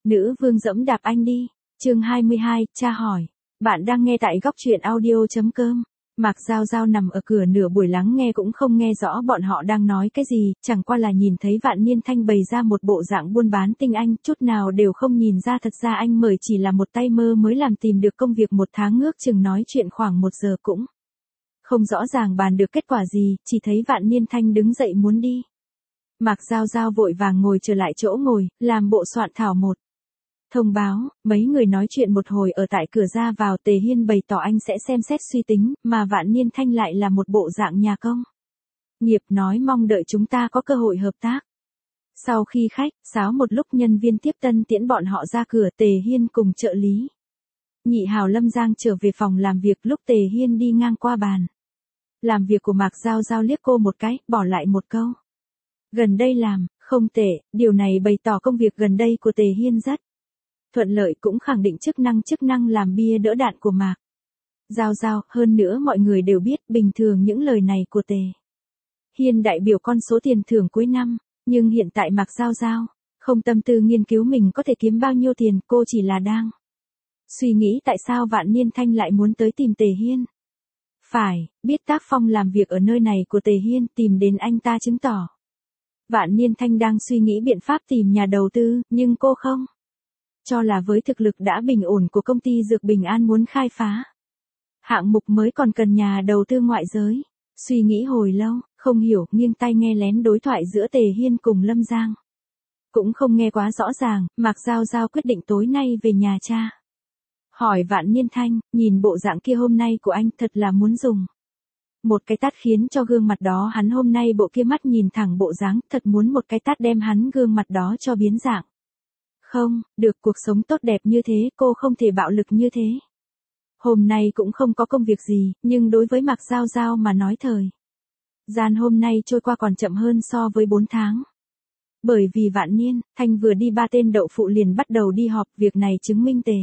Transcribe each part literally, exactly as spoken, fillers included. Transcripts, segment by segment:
Nữ vương dẫm đạp anh đi. Chương hai mươi hai, cha hỏi. Bạn đang nghe tại góc truyện audio chấm com. Mạc Giao Giao nằm ở cửa nửa buổi lắng nghe cũng không nghe rõ bọn họ đang nói cái gì, chẳng qua là nhìn thấy Vạn Niên Thanh bày ra một bộ dạng buôn bán tinh anh, chút nào đều không nhìn ra thật ra anh mời chỉ là một tay mơ mới làm tìm được công việc một tháng ngước chừng nói chuyện khoảng một giờ cũng không rõ ràng bàn được kết quả gì, chỉ thấy Vạn Niên Thanh đứng dậy muốn đi. Mạc Giao Giao vội vàng ngồi trở lại chỗ ngồi, làm bộ soạn thảo một thông báo, mấy người nói chuyện một hồi ở tại cửa ra vào. Tề Hiên bày tỏ anh sẽ xem xét suy tính, mà Vạn Niên Thanh lại là một bộ dạng nhà công nghiệp nói mong đợi chúng ta có cơ hội hợp tác. Sau khi khách sáo một lúc, nhân viên tiếp tân tiễn bọn họ ra cửa, Tề Hiên cùng trợ lý Nhị Hào Lâm Giang trở về phòng làm việc. Lúc Tề Hiên đi ngang qua bàn làm việc của Mạc Giao Giao liếc cô một cái, bỏ lại một câu: gần đây làm không tệ. Điều này bày tỏ công việc gần đây của Tề Hiên rất thuận lợi, cũng khẳng định chức năng chức năng làm bia đỡ đạn của Mạc Giao Giao. Hơn nữa mọi người đều biết, bình thường những lời này của Tề Hiên đại biểu con số tiền thưởng cuối năm, nhưng hiện tại Mạc Giao Giao không tâm tư nghiên cứu mình có thể kiếm bao nhiêu tiền, cô chỉ là đang suy nghĩ tại sao Vạn Niên Thanh lại muốn tới tìm Tề Hiên. Phải biết tác phong làm việc ở nơi này của Tề Hiên, tìm đến anh ta chứng tỏ Vạn Niên Thanh đang suy nghĩ biện pháp tìm nhà đầu tư, nhưng cô không cho là với thực lực đã bình ổn của công ty Dược Bình An muốn khai phá hạng mục mới còn cần nhà đầu tư ngoại giới. Suy nghĩ hồi lâu, không hiểu, nghiêng tai nghe lén đối thoại giữa Tề Hiên cùng Lâm Giang. Cũng không nghe quá rõ ràng, Mạc Giao Giao quyết định tối nay về nhà cha hỏi Vạn Niên Thanh, nhìn bộ dạng kia hôm nay của anh thật là muốn dùng một cái tát khiến cho gương mặt đó hắn hôm nay bộ kia mắt nhìn thẳng bộ dáng, thật muốn một cái tát đem hắn gương mặt đó cho biến dạng. Không, được, cuộc sống tốt đẹp như thế, cô không thể bạo lực như thế. Hôm nay cũng không có công việc gì, nhưng đối với Mạc Giao Giao mà nói thời gian hôm nay trôi qua còn chậm hơn so với bốn tháng. Bởi vì Vạn Niên Thanh vừa đi ba tên đậu phụ liền bắt đầu đi họp, việc này chứng minh Tề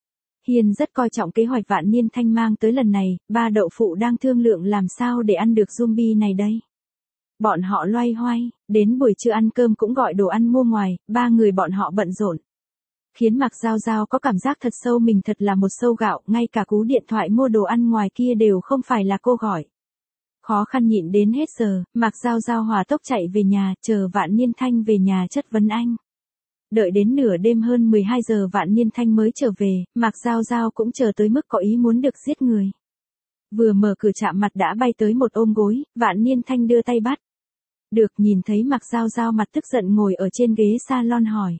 Hiên rất coi trọng kế hoạch Vạn Niên Thanh mang tới lần này. Ba đậu phụ đang thương lượng làm sao để ăn được zombie này đây. Bọn họ loay hoay, đến buổi trưa ăn cơm cũng gọi đồ ăn mua ngoài, ba người bọn họ bận rộn. Khiến Mạc Giao Giao có cảm giác thật sâu mình thật là một sâu gạo, ngay cả cú điện thoại mua đồ ăn ngoài kia đều không phải là cô gọi. Khó khăn nhịn đến hết giờ, Mạc Giao Giao hòa tốc chạy về nhà, chờ Vạn Niên Thanh về nhà chất vấn anh. Đợi đến nửa đêm hơn mười hai giờ Vạn Niên Thanh mới trở về, Mạc Giao Giao cũng chờ tới mức có ý muốn được giết người. Vừa mở cửa chạm mặt đã bay tới một ôm gối, Vạn Niên Thanh đưa tay bắt được, nhìn thấy Mạc Giao Giao mặt tức giận ngồi ở trên ghế salon hỏi: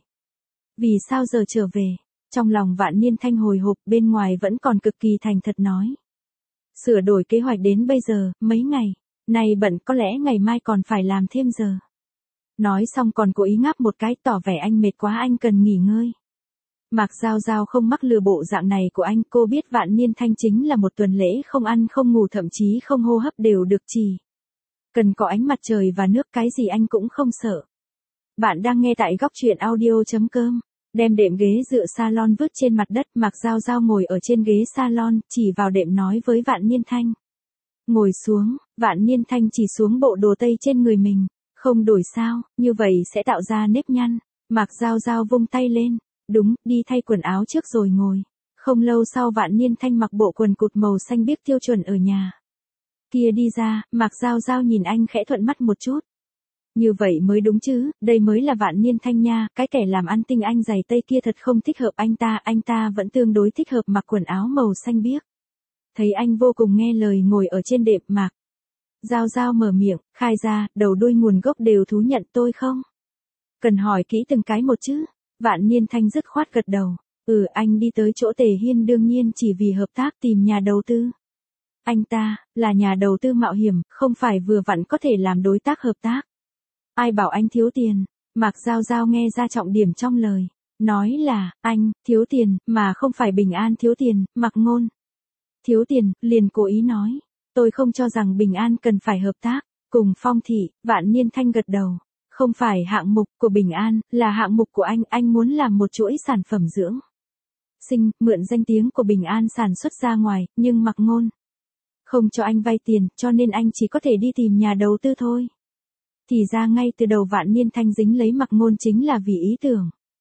vì sao giờ trở về? Trong lòng Vạn Niên Thanh hồi hộp, bên ngoài vẫn còn cực kỳ thành thật nói: sửa đổi kế hoạch đến bây giờ, mấy ngày nay bận, có lẽ ngày mai còn phải làm thêm giờ. Nói xong còn cố ý ngáp một cái, tỏ vẻ anh mệt quá, anh cần nghỉ ngơi. Mạc Giao Giao không mắc lừa bộ dạng này của anh, cô biết Vạn Niên Thanh chính là một tuần lễ không ăn không ngủ, thậm chí không hô hấp đều được, chỉ cần có ánh mặt trời và nước, cái gì anh cũng không sợ. Bạn đang nghe tại góc truyện audio chấm com. Đem đệm ghế dựa salon vứt trên mặt đất, Mạc Giao Giao ngồi ở trên ghế salon, chỉ vào đệm nói với Vạn Niên Thanh: ngồi xuống. Vạn Niên Thanh chỉ xuống bộ đồ tây trên người mình: không đổi sao, như vậy sẽ tạo ra nếp nhăn. Mạc Giao Giao vung tay lên: đúng, đi thay quần áo trước rồi ngồi. Không lâu sau Vạn Niên Thanh mặc bộ quần cụt màu xanh biếc tiêu chuẩn ở nhà kia đi ra, Mạc Giao Giao nhìn anh khẽ thuận mắt một chút. Như vậy mới đúng chứ, đây mới là Vạn Niên Thanh nha, cái kẻ làm ăn tinh anh giày tây kia thật không thích hợp anh ta, anh ta vẫn tương đối thích hợp mặc quần áo màu xanh biếc. Thấy anh vô cùng nghe lời ngồi ở trên đệm, Mạc Giao Giao mở miệng, khai ra, đầu đuôi nguồn gốc đều thú nhận, tôi không cần hỏi kỹ từng cái một chứ. Vạn Niên Thanh dứt khoát gật đầu: ừ, anh đi tới chỗ Tề Hiên đương nhiên chỉ vì hợp tác tìm nhà đầu tư. Anh ta là nhà đầu tư mạo hiểm, không phải vừa vặn có thể làm đối tác hợp tác. Ai bảo anh thiếu tiền? Mạc Giao Giao nghe ra trọng điểm trong lời nói là anh thiếu tiền, mà không phải Bình An thiếu tiền. Mạc Ngôn thiếu tiền, liền cố ý nói: tôi không cho rằng Bình An cần phải hợp tác cùng Phong Thị. Vạn Niên Thanh gật đầu: không phải hạng mục của Bình An, là hạng mục của anh, anh muốn làm một chuỗi sản phẩm dưỡng sinh, mượn danh tiếng của Bình An sản xuất ra ngoài, nhưng Mạc Ngôn không cho anh vay tiền, cho nên anh chỉ có thể đi tìm nhà đầu tư thôi. Thì ra ngay từ đầu Vạn Niên Thanh dính lấy Mạc Ngôn chính là vì ý tưởng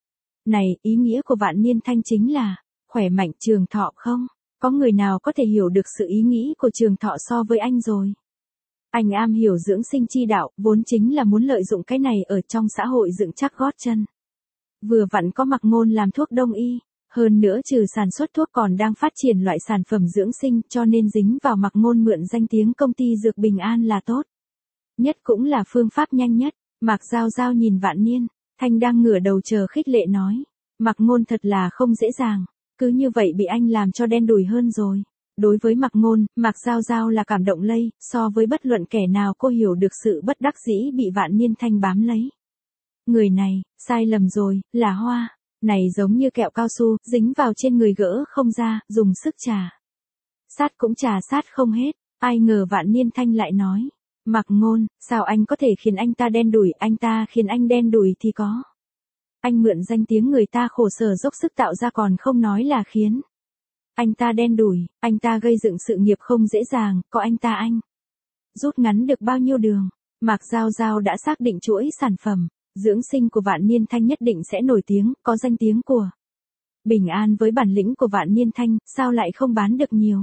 Này, ý nghĩa của Vạn Niên Thanh chính là, khỏe mạnh trường thọ không? Có người nào có thể hiểu được sự ý nghĩ của trường thọ so với anh rồi? Anh am hiểu dưỡng sinh chi đạo, vốn chính là muốn lợi dụng cái này ở trong xã hội dựng chắc gót chân. Vừa vặn có Mạc Ngôn làm thuốc đông y, hơn nữa trừ sản xuất thuốc còn đang phát triển loại sản phẩm dưỡng sinh, cho nên dính vào Mạc Ngôn mượn danh tiếng công ty Dược Bình An là tốt. Nhất cũng là phương pháp nhanh nhất. Mạc Giao Giao nhìn Vạn Niên Thanh đang ngửa đầu chờ khích lệ nói. Mạc Ngôn thật là không dễ dàng, cứ như vậy bị anh làm cho đen đủi hơn rồi. Đối với Mạc Ngôn, Mạc Giao Giao là cảm động lây, so với bất luận kẻ nào cô hiểu được sự bất đắc dĩ bị Vạn Niên Thanh bám lấy. Người này, sai lầm rồi, là hoa. Này giống như kẹo cao su, dính vào trên người gỡ không ra, dùng sức chà. Sát cũng chà sát không hết, ai ngờ Vạn Niên Thanh lại nói. Mạc Ngôn, sao anh có thể khiến anh ta đen đủi, anh ta khiến anh đen đủi thì có. Anh mượn danh tiếng người ta khổ sở dốc sức tạo ra còn không nói là khiến. Anh ta đen đủi, anh ta gây dựng sự nghiệp không dễ dàng, có anh ta anh. Rút ngắn được bao nhiêu đường, Mạc Giao Giao đã xác định chuỗi sản phẩm, dưỡng sinh của Vạn Niên Thanh nhất định sẽ nổi tiếng, có danh tiếng của. Bình An với bản lĩnh của Vạn Niên Thanh, sao lại không bán được nhiều.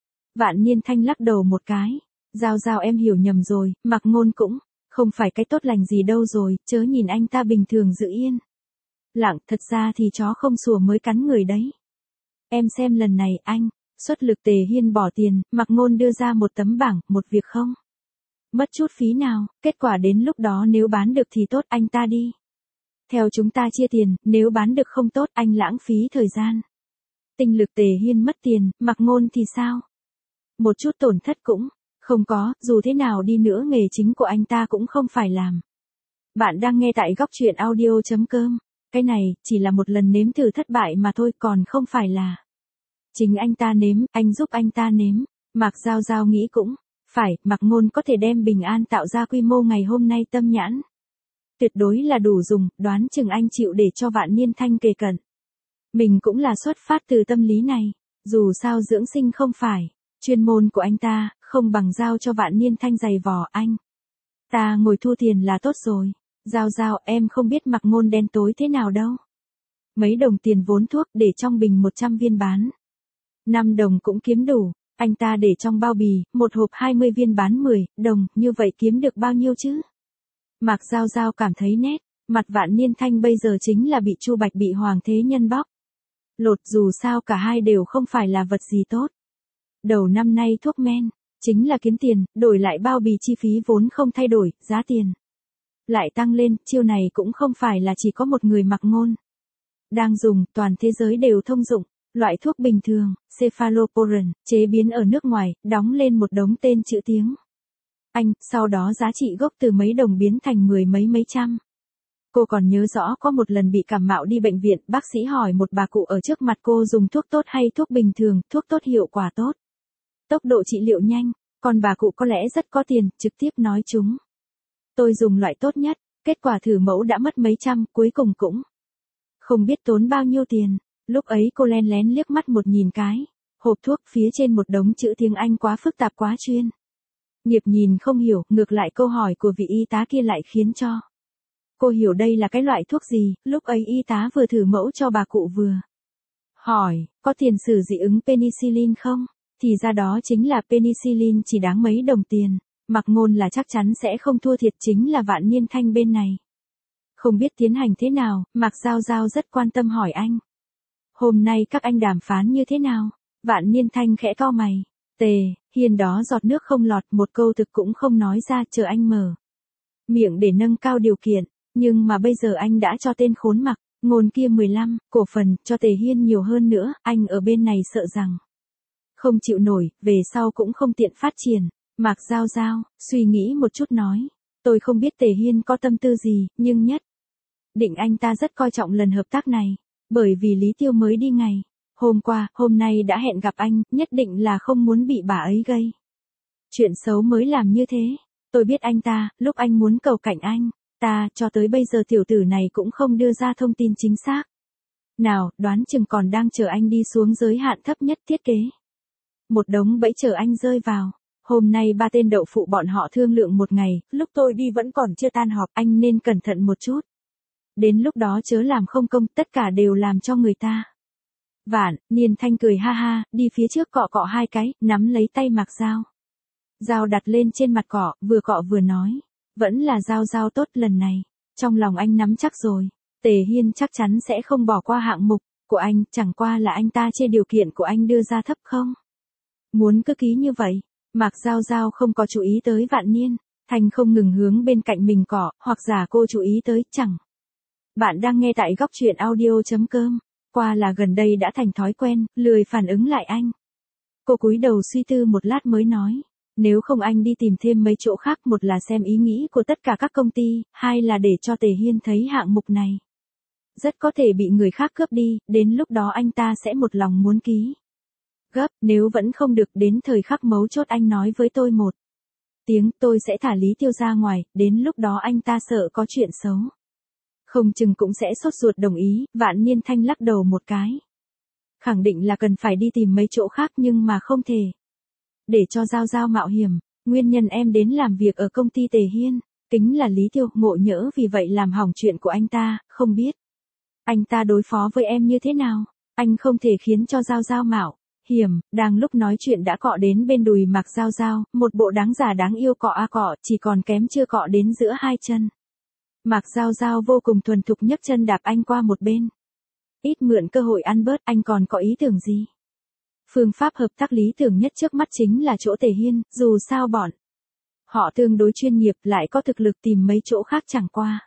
Vạn Niên Thanh lắc đầu một cái. Giao Giao em hiểu nhầm rồi, Mạc Ngôn cũng không phải cái tốt lành gì đâu rồi, chớ nhìn anh ta bình thường giữ yên lặng, thật ra thì chó không sủa mới cắn người đấy. Em xem lần này anh xuất lực. Tề Hiên bỏ tiền, Mạc Ngôn đưa ra một tấm bảng, một việc không mất chút phí nào, kết quả đến lúc đó nếu bán được thì tốt, anh ta đi theo chúng ta chia tiền, nếu bán được không tốt, anh lãng phí thời gian tinh lực. Tề Hiên mất tiền, Mạc Ngôn thì sao? Một chút tổn thất cũng không có, dù thế nào đi nữa nghề chính của anh ta cũng không phải làm. Bạn đang nghe tại góc truyện audio.com. Cái này, chỉ là một lần nếm thử thất bại mà thôi, còn không phải là. Chính anh ta nếm, anh giúp anh ta nếm. Mạc Giao Giao nghĩ cũng phải, Mạc Ngôn có thể đem Bình An tạo ra quy mô ngày hôm nay tâm nhãn. Tuyệt đối là đủ dùng, đoán chừng anh chịu để cho Vạn Niên Thanh kề cận. Mình cũng là xuất phát từ tâm lý này, dù sao dưỡng sinh không phải chuyên môn của anh ta, không bằng giao cho Vạn Niên Thanh giày vò anh. Ta ngồi thu tiền là tốt rồi. Giao Giao, em không biết Mạc Ngôn đen tối thế nào đâu. Mấy đồng tiền vốn thuốc để trong bình một trăm viên bán. năm đồng cũng kiếm đủ, anh ta để trong bao bì, một hộp hai mươi viên bán mười đồng, như vậy kiếm được bao nhiêu chứ? Mạc Giao Giao cảm thấy nét, mặt Vạn Niên Thanh bây giờ chính là bị Chu Bạch bị Hoàng Thế Nhân bóc lột, dù sao cả hai đều không phải là vật gì tốt. Đầu năm nay thuốc men chính là kiếm tiền, đổi lại bao bì chi phí vốn không thay đổi, giá tiền lại tăng lên, chiêu này cũng không phải là chỉ có một người Mạc Ngôn đang dùng, toàn thế giới đều thông dụng. Loại thuốc bình thường, cephalosporin, chế biến ở nước ngoài, đóng lên một đống tên chữ tiếng Anh, sau đó giá trị gốc từ mấy đồng biến thành mười mấy mấy trăm. Cô còn nhớ rõ có một lần bị cảm mạo đi bệnh viện, bác sĩ hỏi một bà cụ ở trước mặt cô dùng thuốc tốt hay thuốc bình thường, thuốc tốt hiệu quả tốt, tốc độ trị liệu nhanh, còn bà cụ có lẽ rất có tiền, trực tiếp nói chúng. Tôi dùng loại tốt nhất, kết quả thử mẫu đã mất mấy trăm, cuối cùng cũng không biết tốn bao nhiêu tiền. Lúc ấy cô len lén liếc mắt một nhìn cái hộp thuốc, phía trên một đống chữ tiếng Anh quá phức tạp quá chuyên nghiệp nhìn không hiểu, ngược lại câu hỏi của vị y tá kia lại khiến cho cô hiểu đây là cái loại thuốc gì. Lúc ấy y tá vừa thử mẫu cho bà cụ vừa hỏi, có tiền sử dị ứng penicillin không? Thì ra đó chính là penicillin, chỉ đáng mấy đồng tiền. Mạc Ngôn là chắc chắn sẽ không thua thiệt, chính là Vạn Niên Thanh bên này không biết tiến hành thế nào. Mạc Giao Giao rất quan tâm hỏi anh. Hôm nay các anh đàm phán như thế nào? Vạn Niên Thanh khẽ cau mày. Tề Hiên đó giọt nước không lọt, một câu thực cũng không nói ra, chờ anh mở miệng để nâng cao điều kiện. Nhưng mà bây giờ anh đã cho tên khốn Mạc Ngôn kia mười lăm cổ phần, cho Tề Hiên nhiều hơn nữa, anh ở bên này sợ rằng không chịu nổi, về sau cũng không tiện phát triển. Mạc Giao Giao suy nghĩ một chút nói, tôi không biết Tề Hiên có tâm tư gì, nhưng nhất định anh ta rất coi trọng lần hợp tác này, bởi vì Lý Tiêu mới đi ngày hôm qua, hôm nay đã hẹn gặp anh, nhất định là không muốn bị bà ấy gây chuyện xấu mới làm như thế. Tôi biết anh ta, lúc anh muốn cầu cạnh anh ta, cho tới bây giờ tiểu tử này cũng không đưa ra thông tin chính xác nào, đoán chừng còn đang chờ anh đi xuống giới hạn thấp nhất thiết kế. Một đống bẫy chờ anh rơi vào. Hôm nay ba tên đậu phụ bọn họ thương lượng một ngày, lúc tôi đi vẫn còn chưa tan họp, anh nên cẩn thận một chút. Đến lúc đó chớ làm không công, tất cả đều làm cho người ta. Vạn Niên Thanh cười ha ha, đi phía trước cọ cọ hai cái, nắm lấy tay Mạc Giao. Giao đặt lên trên mặt cọ, vừa cọ vừa nói. Vẫn là Giao Giao tốt lần này. Trong lòng anh nắm chắc rồi. Tề Hiên chắc chắn sẽ không bỏ qua hạng mục của anh, chẳng qua là anh ta chê điều kiện của anh đưa ra thấp không. Muốn cứ ký như vậy. Mạc Giao Giao không có chú ý tới Vạn Niên. Thanh không ngừng hướng bên cạnh mình cọ, hoặc giả cô chú ý tới, chẳng. Bạn đang nghe tại góc truyện audio.com. Qua là gần đây đã thành thói quen, lười phản ứng lại anh. Cô cúi đầu suy tư một lát mới nói. Nếu không anh đi tìm thêm mấy chỗ khác, một là xem ý nghĩ của tất cả các công ty, hai là để cho Tề Hiên thấy hạng mục này. Rất có thể bị người khác cướp đi, đến lúc đó anh ta sẽ một lòng muốn ký. Gấp, nếu vẫn không được, đến thời khắc mấu chốt anh nói với tôi một tiếng, tôi sẽ thả Lý Tiêu ra ngoài, đến lúc đó anh ta sợ có chuyện xấu. Không chừng cũng sẽ sốt ruột đồng ý. Vạn Niên Thanh lắc đầu một cái. Khẳng định là cần phải đi tìm mấy chỗ khác, nhưng mà không thể. Để cho Giao Giao mạo hiểm, nguyên nhân em đến làm việc ở công ty Tề Hiên, kính là Lý Tiêu, ngộ nhỡ vì vậy làm hỏng chuyện của anh ta, không biết. Anh ta đối phó với em như thế nào, anh không thể khiến cho Giao Giao mạo hiểm. Đang lúc nói chuyện đã cọ đến bên đùi Mạc Giao Giao, một bộ đáng già đáng yêu cọ a cọ, chỉ còn kém chưa cọ đến giữa hai chân. Mạc Giao Giao vô cùng thuần thục nhấc chân đạp anh qua một bên. Ít mượn cơ hội ăn bớt, anh còn có ý tưởng gì? Phương pháp hợp tác lý tưởng nhất trước mắt chính là chỗ Tề Hiên, dù sao bọn họ tương đối chuyên nghiệp, lại có thực lực, tìm mấy chỗ khác chẳng qua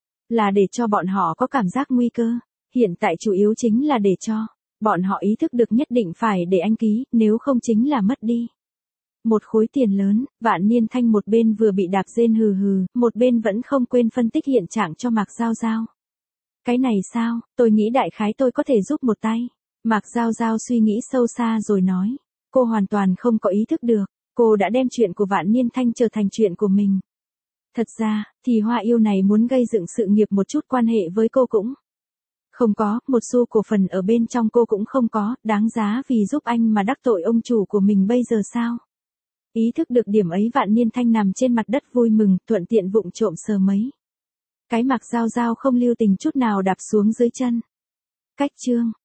là để cho bọn họ có cảm giác nguy cơ. Hiện tại chủ yếu chính là để cho bọn họ ý thức được nhất định phải để anh ký, nếu không chính là mất đi một khối tiền lớn. Vạn Niên Thanh một bên vừa bị đạp rên hừ hừ, một bên vẫn không quên phân tích hiện trạng cho Mạc Giao Giao. Cái này sao, tôi nghĩ đại khái tôi có thể giúp một tay. Mạc Giao Giao suy nghĩ sâu xa rồi nói. Cô hoàn toàn không có ý thức được, cô đã đem chuyện của Vạn Niên Thanh trở thành chuyện của mình. Thật ra, thì Hoa Yêu này muốn gây dựng sự nghiệp một chút quan hệ với cô cũng không có, một xu cổ phần ở bên trong cô cũng không có, đáng giá vì giúp anh mà đắc tội ông chủ của mình bây giờ sao? Ý thức được điểm ấy, Vạn Niên Thanh nằm trên mặt đất vui mừng, thuận tiện vụng trộm sờ mấy cái Mạc Giao Giao không lưu tình chút nào đạp xuống dưới chân. Cách chương